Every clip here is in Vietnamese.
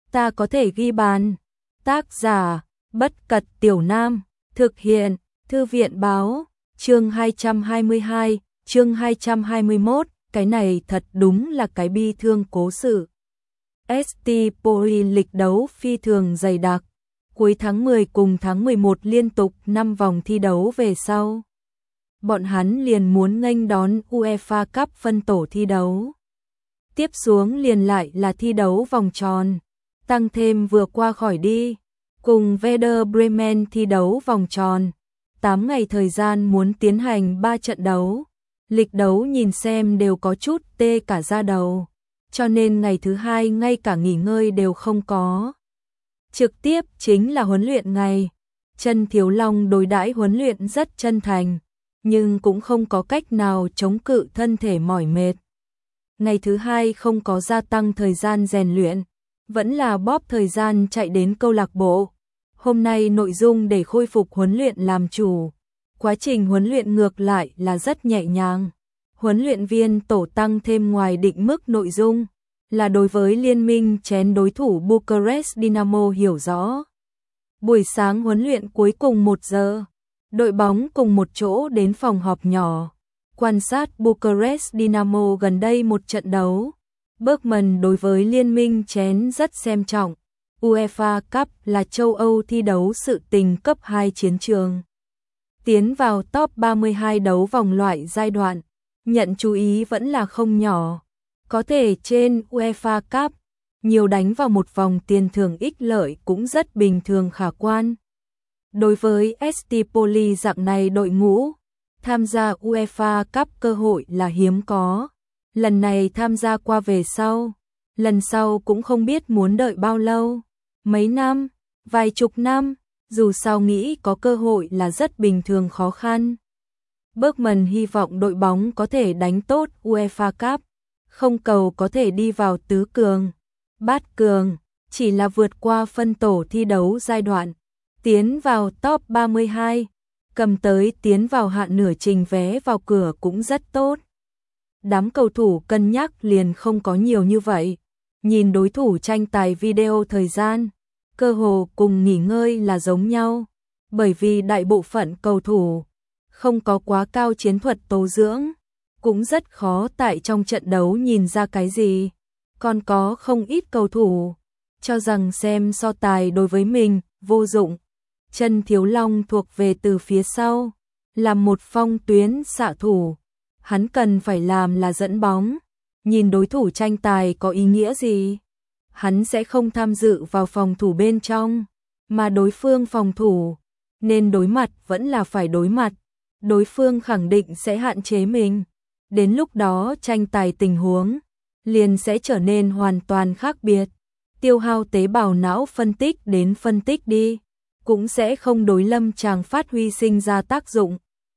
ta có thể ghi bàn. Tác giả, Bất Cật Tiểu Nam, thực hiện, Thư viện Báo, chương 222, chương 221, cái này thật đúng là cái bi thương cố sự. ST Poli lịch đấu phi thường dày đặc, cuối tháng 10 cùng tháng 11 liên tục 5 vòng thi đấu về sau. Bọn hắn liền muốn nghênh đón UEFA Cup phân tổ thi đấu. Tiếp xuống liền lại là thi đấu vòng tròn, tăng thêm vừa qua khỏi đi, cùng Werder Bremen thi đấu vòng tròn. 8 ngày thời gian muốn tiến hành 3 trận đấu, lịch đấu nhìn xem đều có chút tê cả da đầu, cho nên ngày thứ hai ngay cả nghỉ ngơi đều không có. Trực tiếp chính là huấn luyện ngày, Trần Thiếu Long đối đãi huấn luyện rất chân thành, nhưng cũng không có cách nào chống cự thân thể mỏi mệt. Ngày thứ hai không có gia tăng thời gian rèn luyện, vẫn là bóp thời gian chạy đến câu lạc bộ. Hôm nay nội dung để khôi phục huấn luyện làm chủ, quá trình huấn luyện ngược lại là rất nhẹ nhàng. Huấn luyện viên tổ tăng thêm ngoài định mức nội dung, là đối với liên minh chén đối thủ Bucharest Dynamo hiểu rõ. Buổi sáng huấn luyện cuối cùng 1 giờ, đội bóng cùng một chỗ đến phòng họp nhỏ, quan sát Bucharest Dynamo gần đây một trận đấu. Bergman đối với liên minh chén rất xem trọng. UEFA Cup là châu Âu thi đấu sự tình cấp 2 chiến trường. Tiến vào top 32 đấu vòng loại giai đoạn, nhận chú ý vẫn là không nhỏ. Có thể trên UEFA Cup, nhiều đánh vào một vòng tiền thưởng ích lợi cũng rất bình thường khả quan. Đối với ST Poli dạng này đội ngũ, tham gia UEFA Cup cơ hội là hiếm có. Lần này tham gia qua về sau, lần sau cũng không biết muốn đợi bao lâu. Mấy năm, vài chục năm, dù sao nghĩ có cơ hội là rất bình thường khó khăn. Bergman hy vọng đội bóng có thể đánh tốt UEFA Cup, không cầu có thể đi vào tứ cường, bát cường, chỉ là vượt qua phân tổ thi đấu giai đoạn, tiến vào top 32, cầm tới tiến vào hạn nửa trình vé vào cửa cũng rất tốt. Đám cầu thủ cân nhắc liền không có nhiều như vậy. Nhìn đối thủ tranh tài video thời gian, cơ hồ cùng nghỉ ngơi là giống nhau, bởi vì đại bộ phận cầu thủ không có quá cao chiến thuật tố dưỡng, cũng rất khó tại trong trận đấu nhìn ra cái gì. Còn có không ít cầu thủ cho rằng xem so tài đối với mình vô dụng. Trần Thiếu Long thuộc về từ phía sau, là một phong tuyến xạ thủ, hắn cần phải làm là dẫn bóng. Nhìn đối thủ tranh tài có ý nghĩa gì? Hắn sẽ không tham dự vào phòng thủ bên trong, mà đối phương phòng thủ, nên đối mặt vẫn là phải đối mặt. Đối phương khẳng định sẽ hạn chế mình. Đến lúc đó tranh tài tình huống liền sẽ trở nên hoàn toàn khác biệt. Tiêu hao tế bào não phân tích đến phân tích đi, cũng sẽ không đối lâm chàng phát huy sinh ra tác dụng.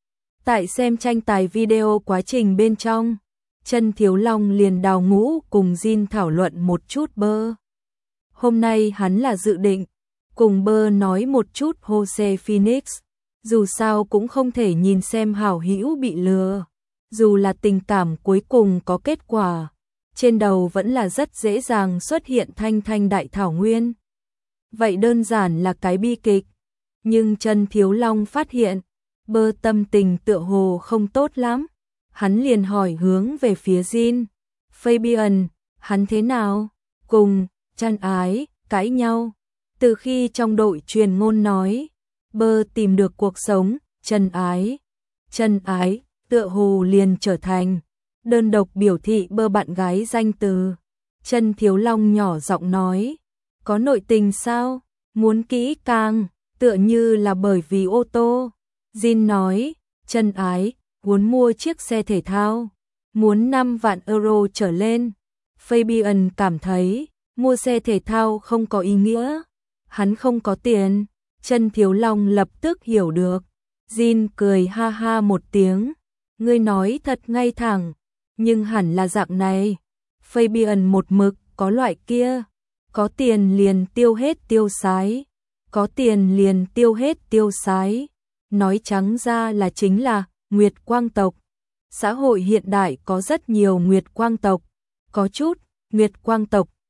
Tại xem tranh tài video quá trình bên trong, Trần Thiếu Long liền đào ngũ cùng Jin thảo luận một chút bơ. Hôm nay hắn là dự định cùng bơ nói một chút Jose Phoenix, dù sao cũng không thể nhìn xem hảo hữu bị lừa. Dù là tình cảm cuối cùng có kết quả, trên đầu vẫn là rất dễ dàng xuất hiện thanh thanh đại thảo nguyên. Vậy đơn giản là cái bi kịch. Nhưng Trần Thiếu Long phát hiện, bơ tâm tình tựa hồ không tốt lắm. Hắn liền hỏi hướng về phía Jin. Fabian, hắn thế nào? Cùng, Trần Ái, cãi nhau. Từ khi trong đội truyền ngôn nói, bơ tìm được cuộc sống, Trần Ái, tựa hồ liền trở thành đơn độc biểu thị bơ bạn gái danh từ. Trần Thiếu Long nhỏ giọng nói, có nội tình sao? Muốn kỹ càng, tựa như là bởi vì ô tô. Jin nói, Trần Ái muốn mua chiếc xe thể thao, muốn 5 vạn euro trở lên. Fabian cảm thấy mua xe thể thao không có ý nghĩa, hắn không có tiền. Trần Thiếu Long lập tức hiểu được. Jin cười ha ha một tiếng, ngươi nói thật ngay thẳng, nhưng hẳn là dạng này. Fabian một mực có loại kia, có tiền liền tiêu hết tiêu sái, có tiền liền tiêu hết tiêu sái. Nói trắng ra là chính là Nguyệt Quang tộc. Xã hội hiện đại có rất nhiều Nguyệt Quang tộc, có chút Nguyệt Quang tộc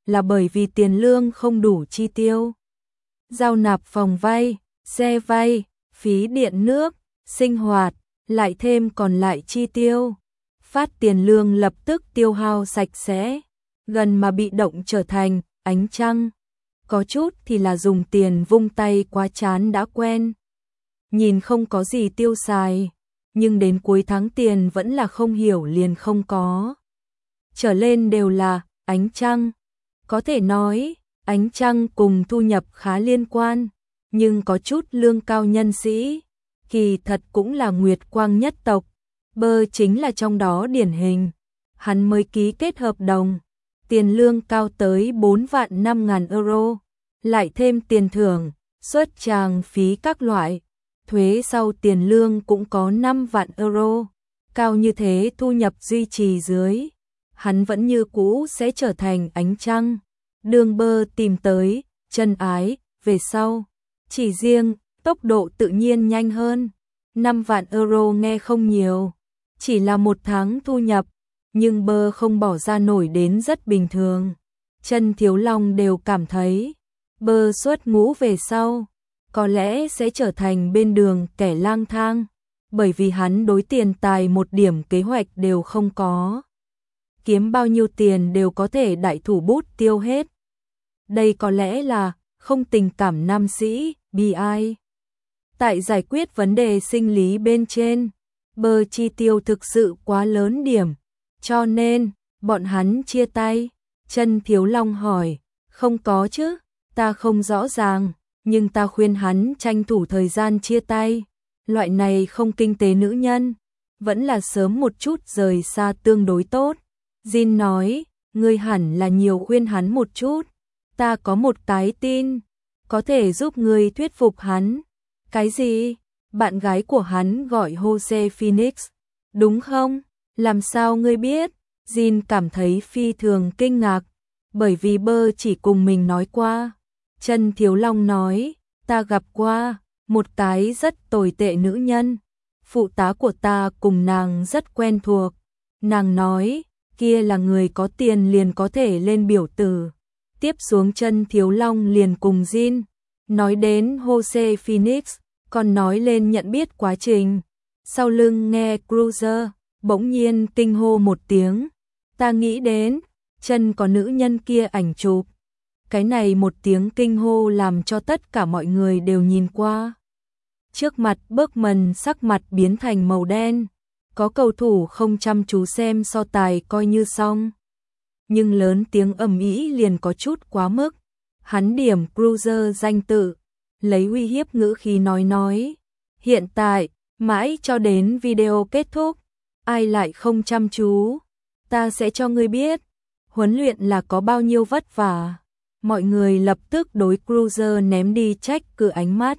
là bởi vì tiền lương không đủ chi tiêu. Giao nạp phòng vay, xe vay, phí điện nước, sinh hoạt, lại thêm còn lại chi tiêu. Phát tiền lương lập tức tiêu hao sạch sẽ, gần mà bị động trở thành ánh trăng. Có chút thì là dùng tiền vung tay quá chán đã quen. Nhìn không có gì tiêu xài, nhưng đến cuối tháng tiền vẫn là không hiểu liền không có. Trở lên đều là ánh trăng. Có thể nói, ánh trăng cùng thu nhập khá liên quan, nhưng có chút lương cao nhân sĩ, kỳ thật cũng là nguyệt quang nhất tộc. Bơ chính là trong đó điển hình. Hắn mới ký kết hợp đồng, tiền lương cao tới 4 vạn 5 ngàn euro, lại thêm tiền thưởng, xuất tràng phí các loại, thuế sau tiền lương cũng có 5 vạn euro. Cao như thế thu nhập duy trì dưới, hắn vẫn như cũ sẽ trở thành ánh trăng. Đường Bơ tìm tới chân ái về sau, chỉ riêng tốc độ tự nhiên nhanh hơn. 5 vạn euro nghe không nhiều, chỉ là một tháng thu nhập, nhưng Bơ không bỏ ra nổi đến rất bình thường. Chân Thiếu Long đều cảm thấy, Bơ xuất ngũ về sau, có lẽ sẽ trở thành bên đường kẻ lang thang, bởi vì hắn đối tiền tài một điểm kế hoạch đều không có. Kiếm bao nhiêu tiền đều có thể đại thủ bút tiêu hết. Đây có lẽ là không tình cảm nam sĩ, bi ai. Tại giải quyết vấn đề sinh lý bên trên, Bơ chi tiêu thực sự quá lớn điểm, cho nên bọn hắn chia tay. Chân Thiếu Long hỏi, không có chứ, ta không rõ ràng, nhưng ta khuyên hắn tranh thủ thời gian chia tay. Loại này không kinh tế nữ nhân, vẫn là sớm một chút rời xa tương đối tốt. Jin nói, ngươi hẳn là nhiều khuyên hắn một chút, ta có một cái tin, có thể giúp ngươi thuyết phục hắn. Cái gì? Bạn gái của hắn gọi Jose Phoenix, đúng không? Làm sao ngươi biết? Jin cảm thấy phi thường kinh ngạc, bởi vì Bơ chỉ cùng mình nói qua. Chân Thiếu Long nói, ta gặp qua một cái rất tồi tệ nữ nhân, phụ tá của ta cùng nàng rất quen thuộc. Nàng nói, kia là người có tiền liền có thể lên biểu tử. Tiếp xuống Chân Thiếu Long liền cùng Jin nói đến Jose Phoenix, còn nói lên nhận biết quá trình. Sau lưng nghe Cruiser bỗng nhiên kinh hô một tiếng, ta nghĩ đến Chân có nữ nhân kia ảnh chụp. Cái này một tiếng kinh hô làm cho tất cả mọi người đều nhìn qua. Trước mặt Bergman sắc mặt biến thành màu đen, có cầu thủ không chăm chú xem so tài coi như xong. Nhưng lớn tiếng ầm ĩ liền có chút quá mức. Hắn điểm Cruiser danh tự, lấy uy hiếp ngữ khí nói, hiện tại, mãi cho đến video kết thúc, ai lại không chăm chú, ta sẽ cho ngươi biết, huấn luyện là có bao nhiêu vất vả. Mọi người lập tức đối Cruiser ném đi trách cứ ánh mắt.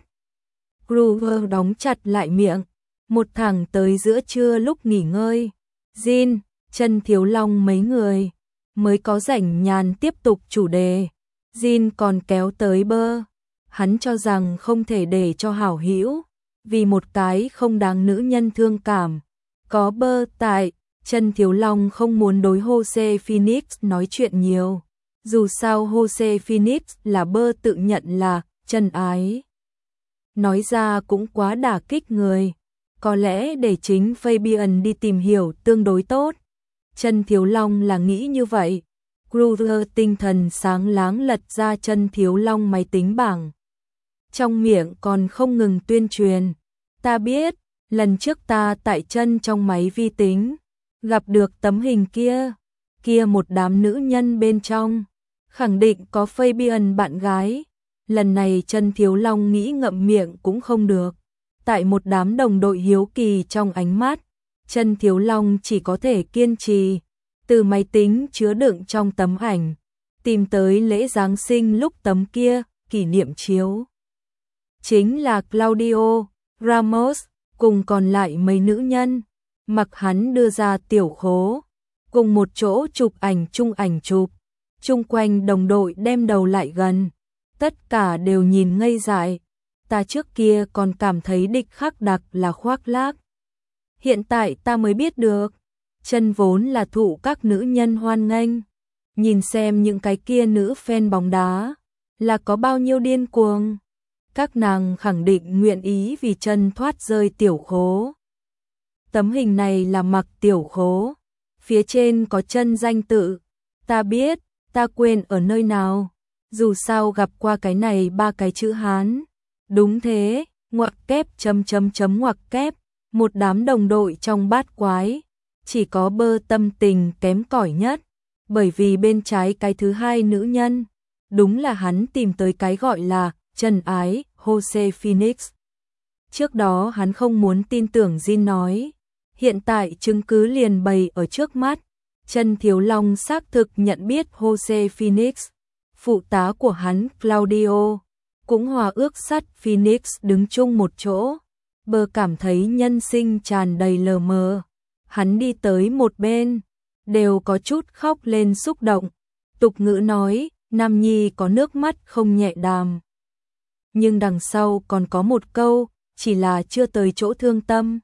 Cruiser đóng chặt lại miệng, một thẳng tới giữa trưa lúc nghỉ ngơi. Jin, Chân Thiếu Long mấy người mới có rảnh nhàn tiếp tục chủ đề. Jin còn kéo tới Bơ. Hắn cho rằng không thể để cho hảo hữu, vì một cái không đáng nữ nhân thương cảm. Có Bơ tại, Chân Thiếu Long không muốn đối Jose Phoenix nói chuyện nhiều. Dù sao Jose Phoenix là Bơ tự nhận là chân ái. Nói ra cũng quá đả kích người. Có lẽ để chính Fabian đi tìm hiểu tương đối tốt. Chân Thiếu Long là nghĩ như vậy. Cruiser tinh thần sáng láng lật ra Chân Thiếu Long máy tính bảng. Trong miệng còn không ngừng tuyên truyền. Ta biết, lần trước ta tại Chân trong máy vi tính, gặp được tấm hình kia một đám nữ nhân bên trong. Khẳng định có Fabian bạn gái. Lần này Chân Thiếu Long nghĩ ngậm miệng cũng không được. Tại một đám đồng đội hiếu kỳ trong ánh mắt, Chân Thiếu Long chỉ có thể kiên trì. Từ máy tính chứa đựng trong tấm ảnh, tìm tới lễ Giáng sinh lúc tấm kia, kỷ niệm chiếu. Chính là Claudio Ramos, cùng còn lại mấy nữ nhân, mặc hắn đưa ra tiểu khố, cùng một chỗ chụp ảnh chụp. Chung quanh đồng đội đem đầu lại gần, tất cả đều nhìn ngây dại. Ta trước kia còn cảm thấy địch khắc đặc là khoác lác. Hiện tại ta mới biết được, Chân vốn là thụ các nữ nhân hoan nghênh. nhìn xem những cái kia nữ fan bóng đá là có bao nhiêu điên cuồng. Các nàng khẳng định nguyện ý vì chân thoát rơi tiểu khố. Tấm hình này là mặc tiểu khố, phía trên có chân danh tự, ta biết, ta quên ở nơi nào, dù sao gặp qua cái này 3 cái chữ Hán. Đúng thế, ngoặc kép ngoặc kép, một đám đồng đội trong bát quái, chỉ có Bơ tâm tình kém cỏi nhất, bởi vì bên trái cái thứ hai nữ nhân, đúng là hắn tìm tới cái gọi là chân ái, Jose Phoenix. Trước đó hắn không muốn tin tưởng Jin nói, hiện tại chứng cứ liền bày ở trước mắt, Chân Thiếu Long xác thực nhận biết Jose Phoenix, phụ tá của hắn Claudio, cũng hòa ước sắt Phoenix đứng chung một chỗ. Bơ cảm thấy nhân sinh tràn đầy lờ mờ, hắn đi tới một bên, đều có chút khóc lên xúc động. Tục ngữ nói, nam nhi có nước mắt không nhẹ đàm. Nhưng đằng sau còn có một câu, chỉ là chưa tới chỗ thương tâm.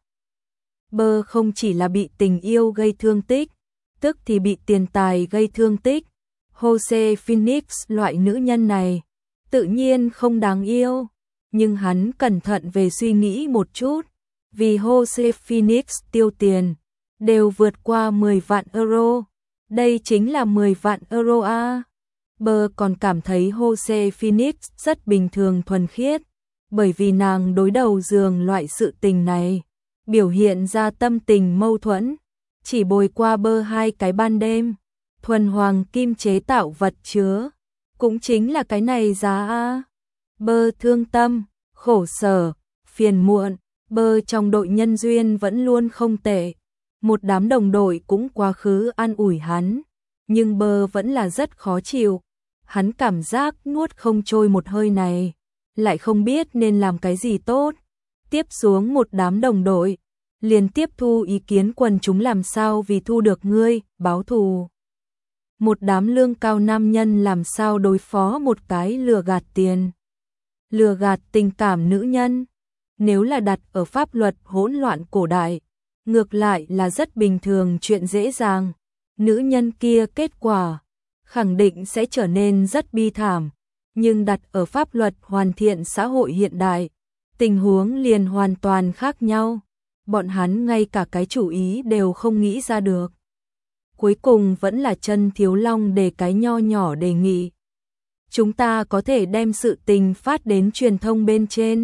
Bơ không chỉ là bị tình yêu gây thương tích, tức thì bị tiền tài gây thương tích. Jose Phoenix loại nữ nhân này, tự nhiên không đáng yêu. Nhưng hắn cẩn thận về suy nghĩ một chút, vì Jose Phoenix tiêu tiền, đều vượt qua 10 vạn euro. Đây chính là 10 vạn euro a. Bơ còn cảm thấy Jose Phoenix rất bình thường thuần khiết, bởi vì nàng đối đầu giường loại sự tình này, biểu hiện ra tâm tình mâu thuẫn, chỉ bồi qua Bơ 2 cái ban đêm, thuần hoàng kim chế tạo vật chứa, cũng chính là cái này giá a. Bơ thương tâm, khổ sở, phiền muộn, Bơ trong đội nhân duyên vẫn luôn không tệ, một đám đồng đội cũng quá khứ an ủi hắn, nhưng Bơ vẫn là rất khó chịu. Hắn cảm giác nuốt không trôi một hơi này, lại không biết nên làm cái gì tốt. Tiếp xuống một đám đồng đội, liền tiếp thu ý kiến quần chúng làm sao vì thu được ngươi, báo thù. Một đám lương cao nam nhân làm sao đối phó một cái lừa gạt tiền, lừa gạt tình cảm nữ nhân. Nếu là đặt ở pháp luật hỗn loạn cổ đại, ngược lại là rất bình thường chuyện dễ dàng. Nữ nhân kia kết quả khẳng định sẽ trở nên rất bi thảm, nhưng đặt ở pháp luật hoàn thiện xã hội hiện đại, tình huống liền hoàn toàn khác nhau. Bọn hắn ngay cả cái chủ ý đều không nghĩ ra được. Cuối cùng vẫn là Chân Thiếu Long đề cái nho nhỏ đề nghị. Chúng ta có thể đem sự tình phát đến truyền thông bên trên,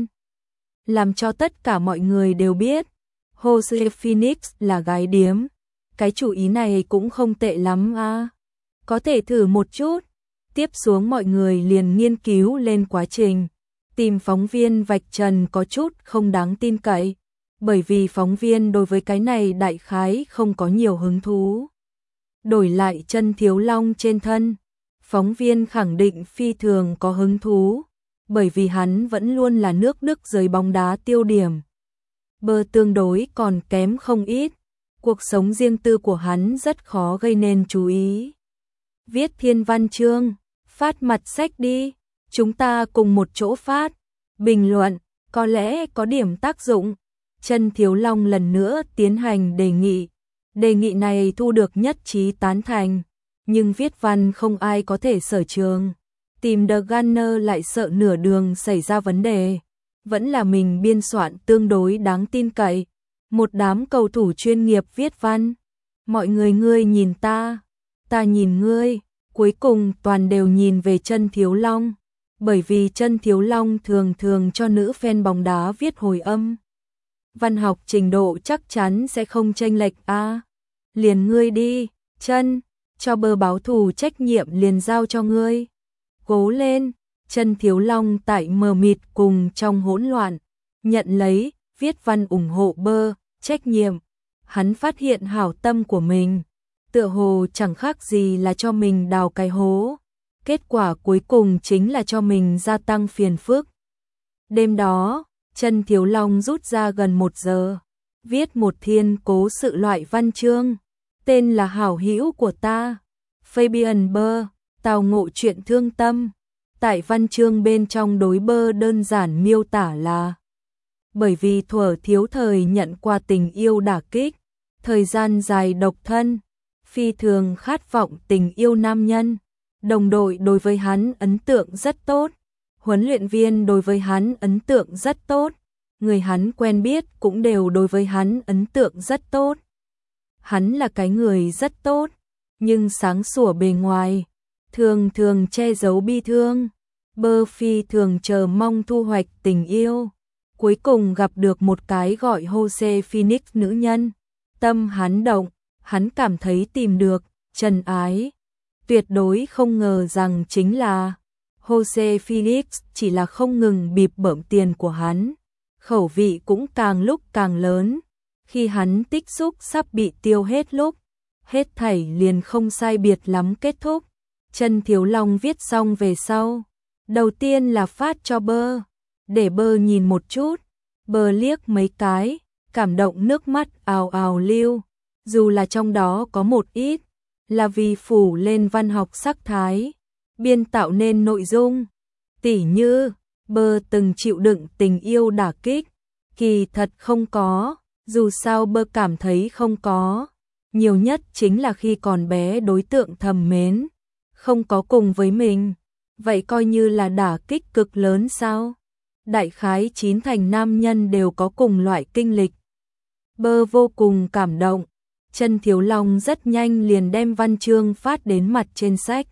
làm cho tất cả mọi người đều biết Jose Phoenix là gái điếm. Cái chủ ý này cũng không tệ lắm a. Có thể thử một chút. Tiếp xuống mọi người liền nghiên cứu lên quá trình, tìm phóng viên vạch trần có chút không đáng tin cậy, bởi vì phóng viên đối với cái này đại khái không có nhiều hứng thú. Đổi lại Chân Thiếu Long trên thân, phóng viên khẳng định phi thường có hứng thú, bởi vì hắn vẫn luôn là nước Đức giới bóng đá tiêu điểm. Bơ tương đối còn kém không ít, cuộc sống riêng tư của hắn rất khó gây nên chú ý. Viết thiên văn chương, phát mặt sách đi, chúng ta cùng một chỗ phát, bình luận, có lẽ có điểm tác dụng. Chân Thiếu Long lần nữa tiến hành đề nghị. Đề nghị này thu được nhất trí tán thành, nhưng viết văn không ai có thể sở trường. Tìm The Gunner lại sợ nửa đường xảy ra vấn đề, vẫn là mình biên soạn tương đối đáng tin cậy. Một đám cầu thủ chuyên nghiệp viết văn, mọi người ngươi nhìn ta nhìn ngươi, cuối cùng toàn đều nhìn về Chân Thiếu Long, bởi vì Chân Thiếu Long thường thường cho nữ fan bóng đá viết hồi âm. Văn học trình độ chắc chắn sẽ không chênh lệch a. Liền ngươi đi, Chân, cho Bơ báo thù trách nhiệm liền giao cho ngươi. Cố lên. Chân Thiếu Long tại mờ mịt cùng trong hỗn loạn, nhận lấy, viết văn ủng hộ Bơ, trách nhiệm. Hắn phát hiện hảo tâm của mình, tựa hồ chẳng khác gì là cho mình đào cái hố. Kết quả cuối cùng chính là cho mình gia tăng phiền phức. Đêm đó, Chân Thiếu Long rút ra gần 1 giờ, viết một thiên cố sự loại văn chương, tên là Hảo hữu của ta, Fabian Bơ, tào ngộ chuyện thương tâm. Tại văn chương bên trong đối Bơ đơn giản miêu tả là bởi vì thuở thiếu thời nhận qua tình yêu đả kích, thời gian dài độc thân, phi thường khát vọng tình yêu nam nhân. Đồng đội đối với hắn ấn tượng rất tốt, huấn luyện viên đối với hắn ấn tượng rất tốt, người hắn quen biết cũng đều đối với hắn ấn tượng rất tốt. Hắn là cái người rất tốt, nhưng sáng sủa bề ngoài, thường thường che giấu bi thương. Bơ phi thường chờ mong thu hoạch tình yêu, cuối cùng gặp được một cái gọi Jose Phoenix nữ nhân. Tâm hắn động, hắn cảm thấy tìm được trần ái. Tuyệt đối không ngờ rằng chính là Jose Phoenix chỉ là không ngừng bịp bợm tiền của hắn. Khẩu vị cũng càng lúc càng lớn. Khi hắn tích xúc sắp bị tiêu hết lúc, hết thảy liền không sai biệt lắm kết thúc. Trần Thiếu Long viết xong về sau, đầu tiên là phát cho Bơ, để Bơ nhìn một chút. Bơ liếc mấy cái, cảm động nước mắt ào ào lưu, dù là trong đó có một ít là vì phủ lên văn học sắc thái, biên tạo nên nội dung. Tỉ như, Bơ từng chịu đựng tình yêu đả kích, kỳ thật không có, dù sao Bơ cảm thấy không có. Nhiều nhất chính là khi còn bé đối tượng thầm mến không có cùng với mình, vậy coi như là đả kích cực lớn sao? Đại khái 9 thành nam nhân đều có cùng loại kinh lịch. Bơ vô cùng cảm động, Trần Thiếu Long rất nhanh liền đem văn chương phát đến mặt trên sách.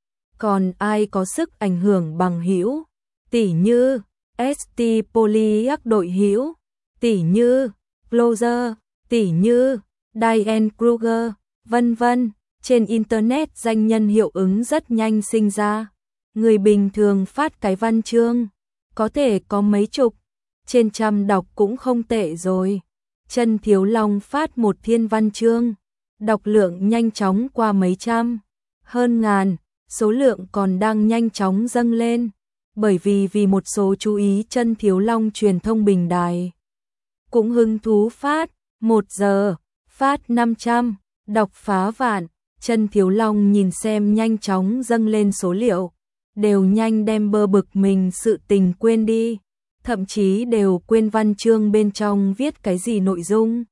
Còn ai có sức ảnh hưởng bằng hữu, tỉ như ST Polyak đội hữu, tỉ như Closer, tỉ như Diane Kruger, vân vân. Trên internet danh nhân hiệu ứng rất nhanh sinh ra. Người bình thường phát cái văn chương có thể có mấy chục, trên trăm đọc cũng không tệ rồi. Trần Thiếu Long phát một thiên văn chương, đọc lượng nhanh chóng qua mấy trăm, hơn ngàn, số lượng còn đang nhanh chóng dâng lên, bởi vì một số chú ý Trần Thiếu Long truyền thông bình đài cũng hứng thú phát, 1 giờ phát 500, đọc phá vạn. Trần Thiếu Long nhìn xem nhanh chóng dâng lên số liệu, đều nhanh đem Bơ bực mình sự tình quên đi, thậm chí đều quên văn chương bên trong viết cái gì nội dung.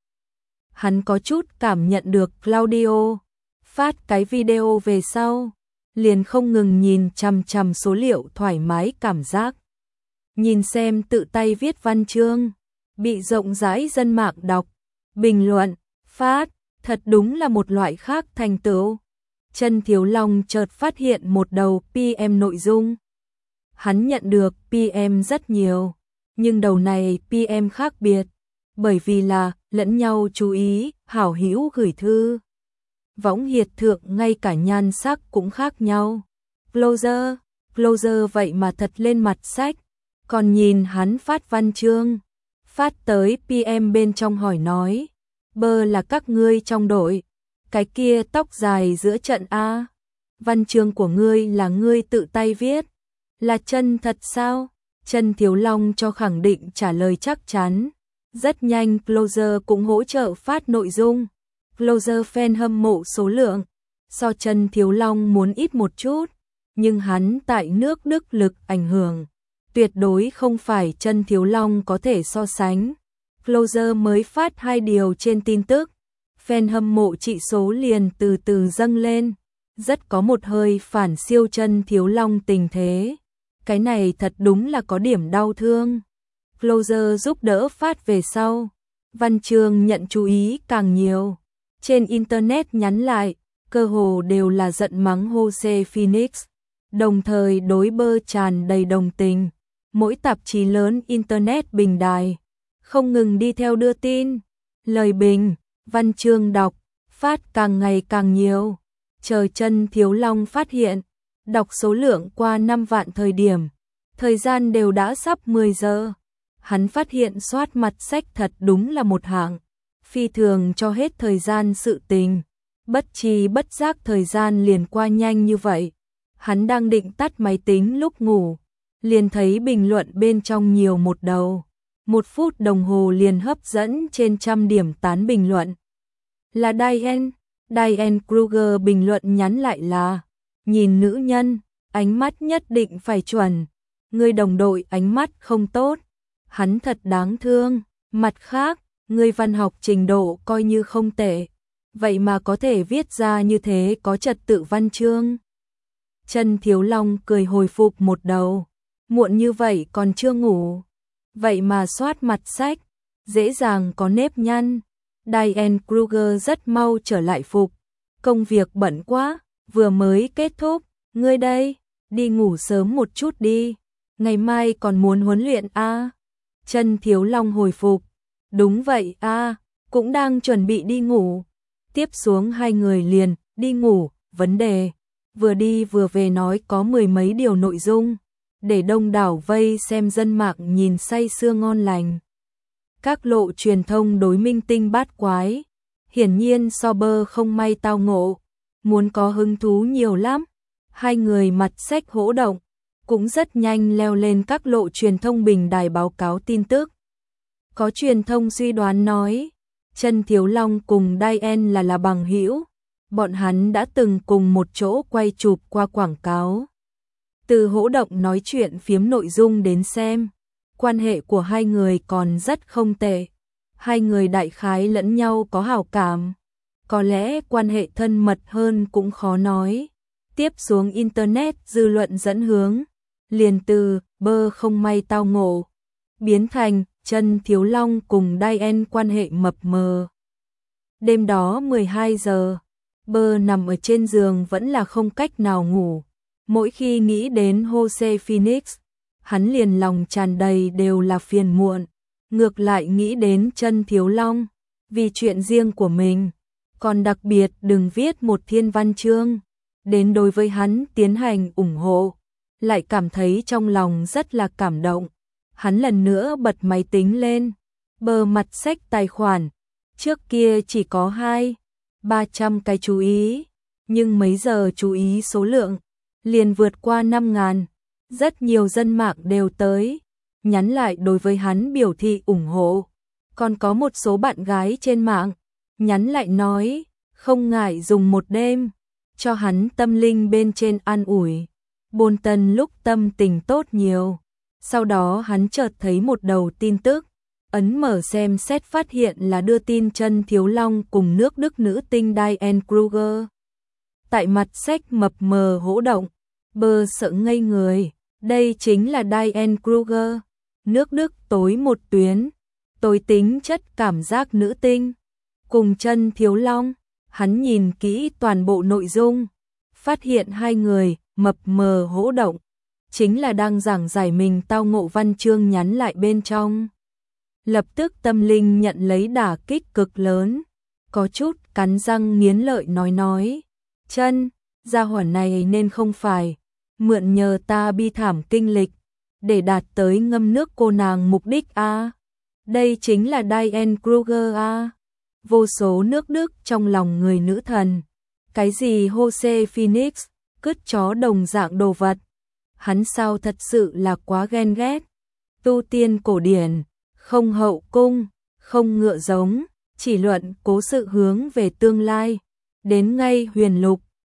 Hắn có chút cảm nhận được Claudio phát cái video về sau, liền không ngừng nhìn chằm chằm số liệu thoải mái cảm giác. Nhìn xem tự tay viết văn chương, bị rộng rãi dân mạng đọc, bình luận, phát, thật đúng là một loại khác thành tựu. Trần Thiếu Long chợt phát hiện một đầu PM nội dung. Hắn nhận được PM rất nhiều, nhưng đầu này PM khác biệt, bởi vì là lẫn nhau chú ý, hảo hữu gửi thư. Võng hiệt thượng ngay cả nhan sắc cũng khác nhau. Closer vậy mà thật lên mặt sách, còn nhìn hắn phát văn chương, phát tới PM bên trong hỏi nói, Bơ là các ngươi trong đội, cái kia tóc dài giữa trận A, văn chương của ngươi là ngươi tự tay viết, là chân thật sao? Trần Thiếu Long cho khẳng định trả lời chắc chắn. Rất nhanh Closer cũng hỗ trợ phát nội dung. Closer fan hâm mộ số lượng so Trần Thiếu Long muốn ít một chút, nhưng hắn tại nước Đức lực ảnh hưởng tuyệt đối không phải Trần Thiếu Long có thể so sánh. Closer mới phát 2 điều trên tin tức, fan hâm mộ trị số liền từ từ dâng lên, rất có một hơi phản siêu Trần Thiếu Long tình thế. Cái này thật đúng là có điểm đau thương. Closer giúp đỡ phát về sau, văn chương nhận chú ý càng nhiều. Trên internet nhắn lại, cơ hồ đều là giận mắng Jose Phoenix, đồng thời đối Bơ tràn đầy đồng tình. Mỗi tạp chí lớn internet bình đài không ngừng đi theo đưa tin, lời bình, văn chương đọc, phát càng ngày càng nhiều. Chờ Trần Thiếu Long phát hiện, đọc số lượng qua 5 vạn thời gian đều đã sắp 10 giờ. Hắn phát hiện soát mặt sách thật đúng là một hạng, phi thường cho hết thời gian sự tình, bất tri bất giác thời gian liền qua nhanh như vậy. Hắn đang định tắt máy tính lúc ngủ, liền thấy bình luận bên trong nhiều một đầu. 1 phút đồng hồ liền hấp dẫn trên 100 điểm tán bình luận. Là Diane Kruger bình luận nhắn lại là, nhìn nữ nhân, ánh mắt nhất định phải chuẩn, người đồng đội ánh mắt không tốt, hắn thật đáng thương, mặt khác, người văn học trình độ coi như không tệ, vậy mà có thể viết ra như thế có trật tự văn chương. Chân Thiếu Long cười hồi phục một đầu, muộn như vậy còn chưa ngủ, vậy mà soát mặt sách, dễ dàng có nếp nhăn. Diane Kruger rất mau trở lại phục, công việc bận quá, vừa mới kết thúc, ngươi đây, đi ngủ sớm một chút đi, ngày mai còn muốn huấn luyện a. Chân Thiếu Long hồi phục, đúng vậy a, cũng đang chuẩn bị đi ngủ. Tiếp xuống hai người liền đi ngủ, vấn đề vừa đi vừa về nói có mười mấy điều nội dung, để đông đảo vây xem dân mạng nhìn say sưa ngon lành. Các lộ truyền thông đối minh tinh bát quái, hiển nhiên so Bơ không may tao ngộ, muốn có hứng thú nhiều lắm. Hai người mặt xách hỗ động, cũng rất nhanh leo lên các lộ truyền thông bình đài báo cáo tin tức. Có truyền thông suy đoán nói, Chân Thiếu Long cùng Diane là bằng hữu, bọn hắn đã từng cùng một chỗ quay chụp qua quảng cáo. Từ hỗ động nói chuyện phiếm nội dung đến xem, quan hệ của hai người còn rất không tệ. Hai người đại khái lẫn nhau có hảo cảm, có lẽ quan hệ thân mật hơn cũng khó nói. Tiếp xuống Internet dư luận dẫn hướng, liền từ Bơ không may tao ngộ, biến thành Chân Thiếu Long cùng Diane quan hệ mập mờ. Đêm đó 12 giờ, Bơ nằm ở trên giường vẫn là không cách nào ngủ. Mỗi khi nghĩ đến Jose Phoenix, hắn liền lòng tràn đầy đều là phiền muộn. Ngược lại nghĩ đến Chân Thiếu Long, vì chuyện riêng của mình, còn đặc biệt đừng viết một thiên văn chương, đến đối với hắn tiến hành ủng hộ, lại cảm thấy trong lòng rất là cảm động. Hắn lần nữa bật máy tính lên, Bơ mặt xách tài khoản, trước kia chỉ có 200-300 cái chú ý, nhưng mấy giờ chú ý số lượng liền vượt qua 5.000, rất nhiều dân mạng đều tới, nhắn lại đối với hắn biểu thị ủng hộ. Còn có một số bạn gái trên mạng, nhắn lại nói, không ngại dùng một đêm, cho hắn tâm linh bên trên an ủi. Bồn Tần lúc tâm tình tốt nhiều, sau đó hắn chợt thấy một đầu tin tức, ấn mở xem xét phát hiện là đưa tin Chân Thiếu Long cùng nước Đức nữ tinh Diane Kruger. Tại mặt sách mập mờ hỗ động, Bơ sợ ngây người, đây chính là Diane Kruger, nước Đức tối một tuyến, tối tính chất cảm giác nữ tinh, cùng Chân Thiếu Long. Hắn nhìn kỹ toàn bộ nội dung, phát hiện hai người mập mờ hỗ động, chính là đang giảng giải mình tao ngộ văn chương nhắn lại bên trong. Lập tức tâm linh nhận lấy đả kích cực lớn, có chút cắn răng nghiến lợi nói, Chân, gia hỏa này nên không phải mượn nhờ ta bi thảm kinh lịch để đạt tới ngâm nước cô nàng mục đích a. Đây chính là Diane Kruger a. Vô số nước Đức trong lòng người nữ thần. Cái gì Jose Phoenix, cứt chó đồng dạng đồ vật. Hắn sao thật sự là quá ghen ghét. Tu tiên cổ điển, không hậu cung, không ngựa giống, chỉ luận cố sự hướng về tương lai. Đến ngay huyền lục,